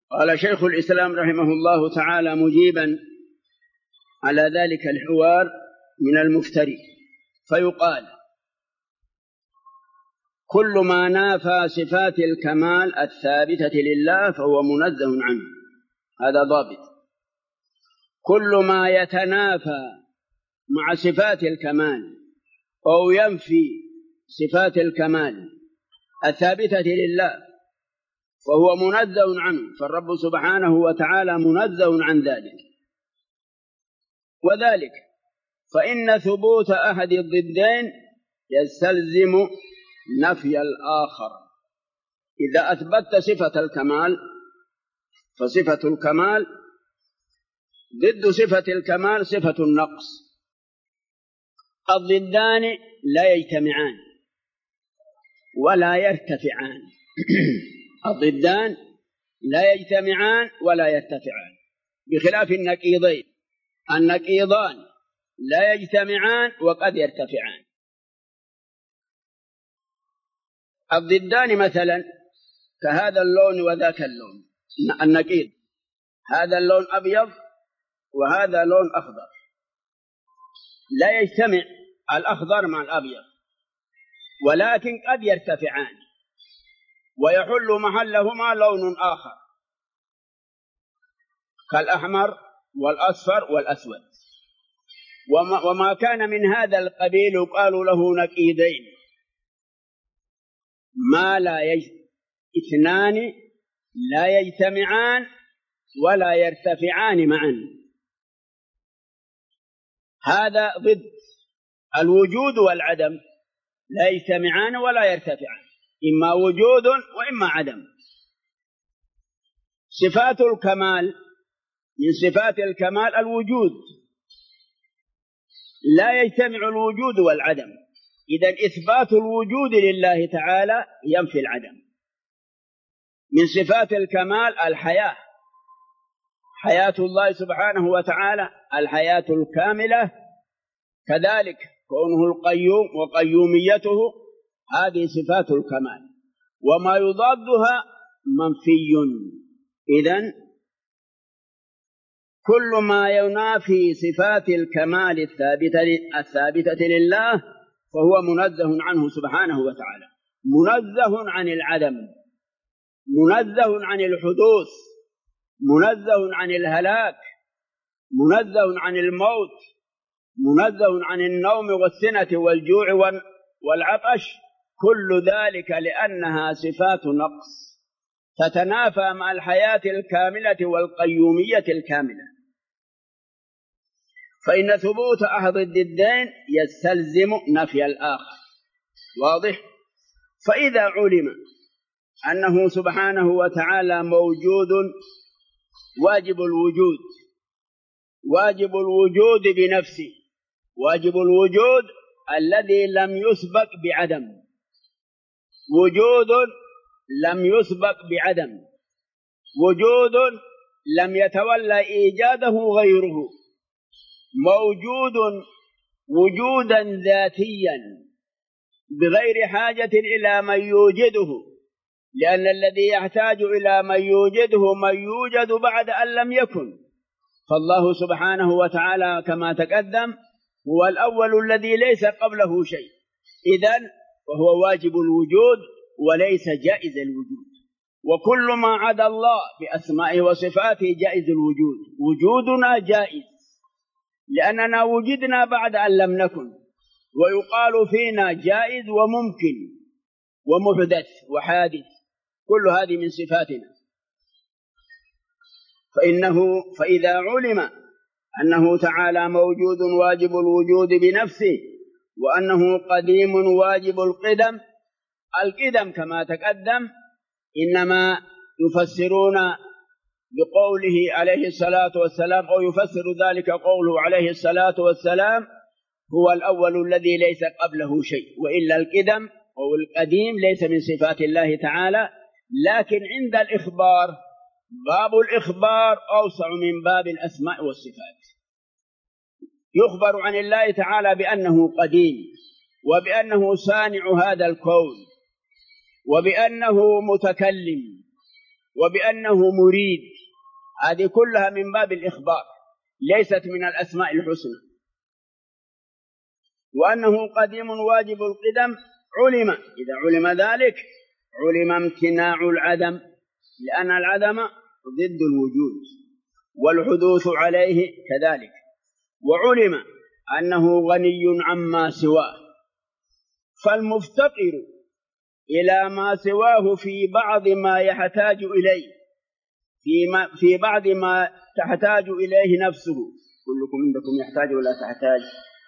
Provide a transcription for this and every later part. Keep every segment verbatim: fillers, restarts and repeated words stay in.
قال شيخ الإسلام رحمه الله تعالى مجيبا على ذلك الحوار من المفتري، فيقال: كل ما نافى صفات الكمال الثابتة لله فهو منزه عنه. هذا ضابط. كل ما يتنافى مع صفات الكمال أو ينفي صفات الكمال الثابتة لله فهو منزه عنه، فالرب سبحانه وتعالى منزه عن ذلك. وذلك فإن ثبوت أحد الضدين يستلزم نفي الآخر. إذا أثبتت صفة الكمال فصفة الكمال ضد صفة الكمال صفة النقص. الضدان لا يجتمعان ولا يرتفعان. الضدان لا يجتمعان ولا يرتفعان، بخلاف النقيضين. النقيضان لا يجتمعان وقد يرتفعان. الضدان مثلا كهذا اللون وذاك اللون، النقيض هذا اللون أبيض وهذا لون أخضر، لا يجتمع الأخضر مع الأبيض، ولكن قد يرتفعان ويحل محلهما لون آخر كالأحمر والأصفر والأسود. وما, وما كان من هذا القبيل قالوا له نقيضين، ما لا يج... اثنان لا يجتمعان ولا يرتفعان معا. هذا ضد الوجود والعدم، لا يجتمعان ولا يرتفعان، إما وجود وإما عدم. صفات الكمال من صفات الكمال الوجود، لا يجتمع الوجود والعدم. إذن إثبات الوجود لله تعالى ينفي العدم. من صفات الكمال الحياة، حياة الله سبحانه وتعالى الحياة الكاملة، كذلك كونه القيوم وقيوميته، هذه صفات الكمال. وما يضادها منفي. إذن كل ما ينافي صفات الكمال الثابتة الثابتة لله فهو منزه عنه سبحانه وتعالى، منزه عن العدم، منزه عن الحدوث، منزه عن الهلاك، منزه عن الموت، منزه عن النوم والسنة والجوع والعطش. كل ذلك لأنها صفات نقص تتنافى مع الحياة الكاملة والقيومية الكاملة. فإن ثبوت أحد الضدين يستلزم نفي الآخر. واضح؟ فإذا علم أنه سبحانه وتعالى موجود واجب الوجود، واجب الوجود بنفسه، واجب الوجود الذي لم يسبق بعدم، وجود لم يسبق بعدم، وجود لم يتولى إيجاده غيره، موجود وجودا ذاتيا بغير حاجة إلى من يوجده، لأن الذي يحتاج إلى من يوجده من يوجد بعد أن لم يكن. فالله سبحانه وتعالى كما تقدم هو الأول الذي ليس قبله شيء، إذن وهو واجب الوجود وليس جائز الوجود. وكل ما عدا الله بأسمائه وصفاته جائز الوجود. وجودنا جائز لأننا وجدنا بعد أن لم نكن، ويقال فينا جائز وممكن ومحدث وحادث، كل هذه من صفاتنا. فإنه فإذا علم أنه تعالى موجود واجب الوجود بنفسه، وأنه قديم واجب القدم، القدم كما تقدم إنما يفسرون بقوله عليه الصلاة والسلام، أو يفسر ذلك قوله عليه الصلاة والسلام هو الأول الذي ليس قبله شيء، وإلا القدم أو القديم ليس من صفات الله تعالى. لكن عند الإخبار باب الإخبار أوسع من باب الأسماء والصفات. يخبر عن الله تعالى بأنه قديم، وبأنه صانع هذا الكون، وبأنه متكلم، وبأنه مريد، هذه كلها من باب الإخبار، ليست من الأسماء الحسنى. وأنه قديم واجب القدم علم، إذا علم ذلك علم امتناع العدم، لأن العدم ضد الوجود والحدوث عليه كذلك. وعلم أنه غني عما سواه، فالمفتقر إلى ما سواه في بعض ما يحتاج إليه، في, في بعض ما تحتاج إليه نفسه. كلكم عندكم يحتاج ولا تحتاج؟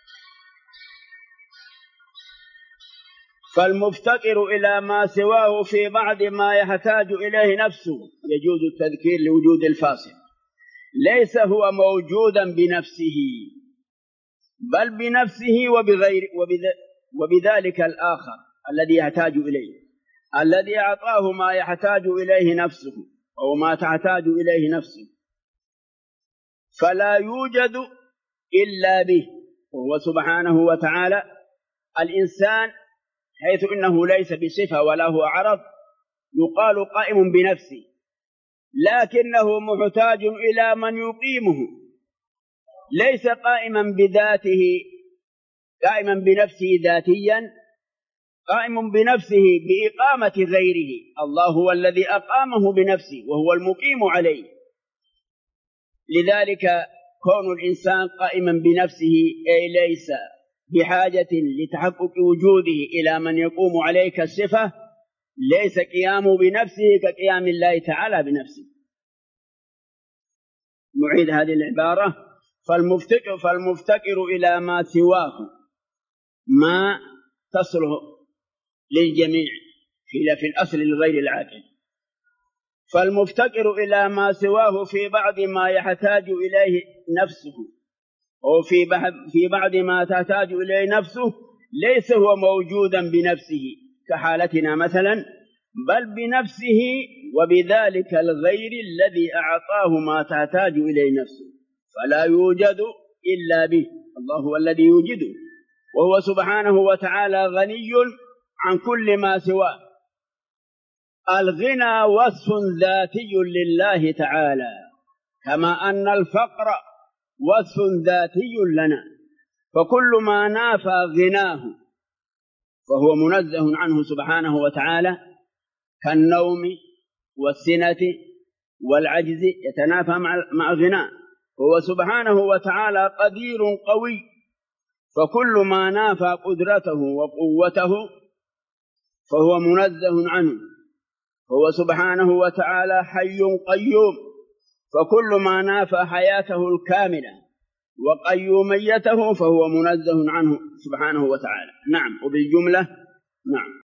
فالمفتقر إلى ما سواه في بعض ما يحتاج إليه نفسه، يجوز التذكير لوجود الفاصل، ليس هو موجودا بنفسه، بل بنفسه وبغير وبذلك الآخر الذي يحتاج إليه، الذي أعطاه ما يحتاج إليه نفسه أو ما تحتاج إليه نفسه، فلا يوجد إلا به، وهو سبحانه وتعالى. الإنسان حيث إنه ليس بصفة ولا هو عرض يقال قائم بنفسه، لكنه محتاج إلى من يقيمه، ليس قائما بذاته، قائما بنفسه ذاتيا، قائم بنفسه بإقامة غيره. الله هو الذي أقامه بنفسه وهو المقيم عليه. لذلك كون الإنسان قائما بنفسه أي ليس بحاجة لتحقق وجوده إلى من يقوم عليه كالصفة، ليس قيامه بنفسه كقيام الله تعالى بنفسه. نعيد هذه العبارة: فالمفتقر, فالمفتقر إلى ما سواه ما تصله للجميع في الأصل لغير العاقل. فالمفتقر إلى ما سواه في بعض ما يحتاج إليه نفسه، أو في بعض ما تحتاج إليه نفسه، ليس هو موجودا بنفسه كحالتنا مثلا، بل بنفسه وبذلك الغير الذي أعطاه ما تحتاج إليه نفسه، فلا يوجد إلا به. الله هو الذي يوجده، وهو سبحانه وتعالى غني عن كل ما سواه. الغنى وصف ذاتي لله تعالى، كما أن الفقر وصف ذاتي لنا، فكل ما نافى غناه فهو منزه عنه سبحانه وتعالى، كالنوم والسنة والعجز يتنافى مع غناه، هو سبحانه وتعالى قدير قوي، فكل ما نافى قدرته وقوته فهو منزه عنه، هو سبحانه وتعالى حي قيوم، فكل ما نافى حياته الكاملة وقيوميته فهو منزه عنه سبحانه وتعالى. نعم، وبالجملة نعم.